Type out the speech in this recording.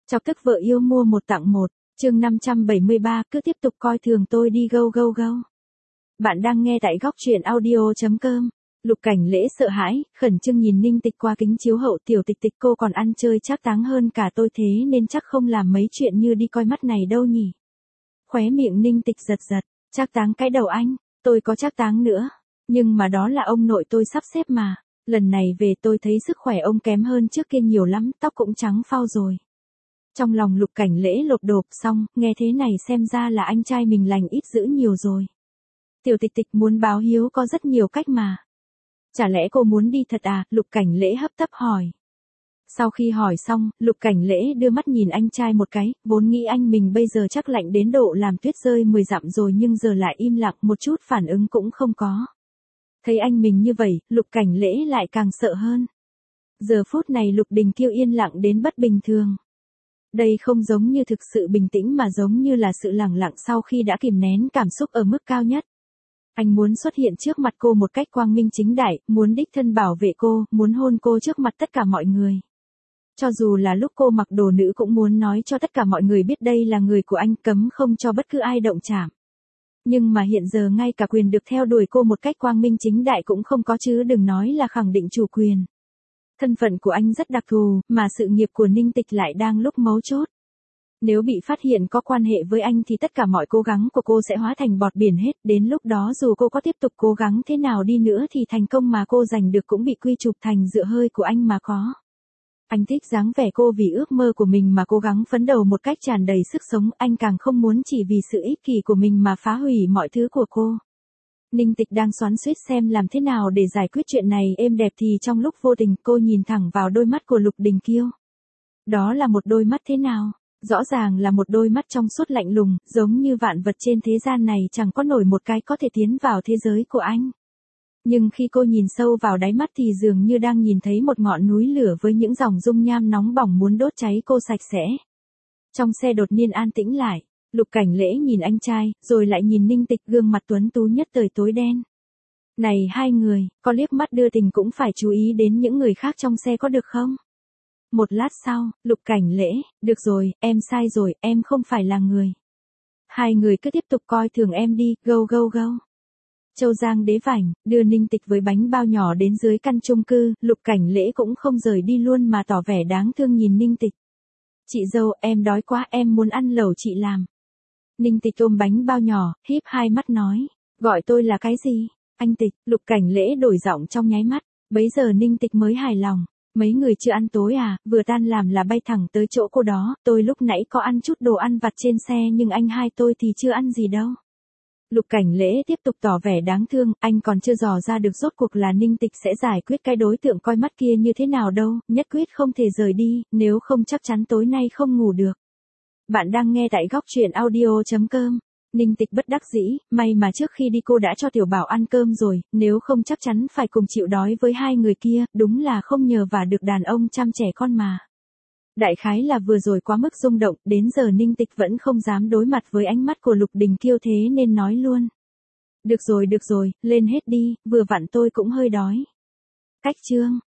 Chọc tức vợ yêu mua một tặng một, chương 573, cứ tiếp tục coi thường tôi đi go go go. Bạn đang nghe tại góc truyện audio.com. Lục Cảnh Lễ sợ hãi, khẩn trương nhìn Ninh Tịch qua kính chiếu hậu. Tiểu Tịch Tịch, cô còn ăn chơi trác táng hơn cả tôi, thế nên chắc không làm mấy chuyện như đi coi mắt này đâu nhỉ. Khóe miệng Ninh Tịch giật giật. Trác táng cái đầu anh, tôi có trác táng nữa, nhưng mà đó là ông nội tôi sắp xếp mà. Lần này về tôi thấy sức khỏe ông kém hơn trước kia nhiều lắm, tóc cũng trắng phau rồi. Trong lòng Lục Cảnh Lễ lột đột, xong, nghe thế này xem ra là anh trai mình lành ít dữ nhiều rồi. Tiểu Tịch Tịch muốn báo hiếu có rất nhiều cách mà. Chả lẽ cô muốn đi thật à? Lục Cảnh Lễ hấp tấp hỏi. Sau khi hỏi xong, Lục Cảnh Lễ đưa mắt nhìn anh trai một cái, vốn nghĩ anh mình bây giờ chắc lạnh đến độ làm tuyết rơi 10 dặm rồi, nhưng giờ lại im lặng, một chút phản ứng cũng không có. Thấy anh mình như vậy, Lục Cảnh Lễ lại càng sợ hơn. Giờ phút này Lục Đình Kiêu yên lặng đến bất bình thường. Đây không giống như thực sự bình tĩnh mà giống như là sự lẳng lặng sau khi đã kìm nén cảm xúc ở mức cao nhất. Anh muốn xuất hiện trước mặt cô một cách quang minh chính đại, muốn đích thân bảo vệ cô, muốn hôn cô trước mặt tất cả mọi người. Cho dù là lúc cô mặc đồ nữ cũng muốn nói cho tất cả mọi người biết đây là người của anh, cấm không cho bất cứ ai động chạm. Nhưng mà hiện giờ ngay cả quyền được theo đuổi cô một cách quang minh chính đại cũng không có, chứ đừng nói là khẳng định chủ quyền. Thân phận của anh rất đặc thù, mà sự nghiệp của Ninh Tịch lại đang lúc mấu chốt. Nếu bị phát hiện có quan hệ với anh thì tất cả mọi cố gắng của cô sẽ hóa thành bọt biển hết, đến lúc đó dù cô có tiếp tục cố gắng thế nào đi nữa thì thành công mà cô giành được cũng bị quy chụp thành dựa hơi của anh mà có. Anh thích dáng vẻ cô vì ước mơ của mình mà cố gắng phấn đấu một cách tràn đầy sức sống, anh càng không muốn chỉ vì sự ích kỷ của mình mà phá hủy mọi thứ của cô. Ninh Tịch đang xoắn xuýt xem làm thế nào để giải quyết chuyện này êm đẹp thì trong lúc vô tình cô nhìn thẳng vào đôi mắt của Lục Đình Kiêu. Đó là một đôi mắt thế nào? Rõ ràng là một đôi mắt trong suốt lạnh lùng, giống như vạn vật trên thế gian này chẳng có nổi một cái có thể tiến vào thế giới của anh. Nhưng khi cô nhìn sâu vào đáy mắt thì dường như đang nhìn thấy một ngọn núi lửa với những dòng dung nham nóng bỏng muốn đốt cháy cô sạch sẽ. Trong xe đột nhiên an tĩnh lại, Lục Cảnh Lễ nhìn anh trai, rồi lại nhìn Ninh Tịch, gương mặt tuấn tú nhất thời tối đen. Này hai người, có liếc mắt đưa tình cũng phải chú ý đến những người khác trong xe có được không? Một lát sau, Lục Cảnh Lễ, được rồi, em sai rồi, em không phải là người. Hai người cứ tiếp tục coi thường em đi, go go go. Châu Giang Đế Vảnh, đưa Ninh Tịch với bánh bao nhỏ đến dưới căn chung cư, Lục Cảnh Lễ cũng không rời đi luôn mà tỏ vẻ đáng thương nhìn Ninh Tịch. Chị dâu, em đói quá, em muốn ăn lẩu chị làm. Ninh Tịch ôm bánh bao nhỏ, híp hai mắt nói, gọi tôi là cái gì? Anh Tịch. Lục Cảnh Lễ đổi giọng trong nháy mắt, bấy giờ Ninh Tịch mới hài lòng. Mấy người chưa ăn tối à? Vừa tan làm là bay thẳng tới chỗ cô đó, tôi lúc nãy có ăn chút đồ ăn vặt trên xe nhưng anh hai tôi thì chưa ăn gì đâu. Lục Cảnh Lễ tiếp tục tỏ vẻ đáng thương, anh còn chưa dò ra được rốt cuộc là Ninh Tịch sẽ giải quyết cái đối tượng coi mắt kia như thế nào đâu, nhất quyết không thể rời đi, nếu không chắc chắn tối nay không ngủ được. Bạn đang nghe tại góc truyện audio.com. Ninh Tịch bất đắc dĩ, may mà trước khi đi cô đã cho Tiểu Bảo ăn cơm rồi, nếu không chắc chắn phải cùng chịu đói với hai người kia, đúng là không nhờ vả được đàn ông chăm trẻ con mà. Đại khái là vừa rồi quá mức rung động, đến giờ Ninh Tịch vẫn không dám đối mặt với ánh mắt của Lục Đình Kiêu thế nên nói luôn. Được rồi, lên hết đi, vừa vặn tôi cũng hơi đói. Cách chương.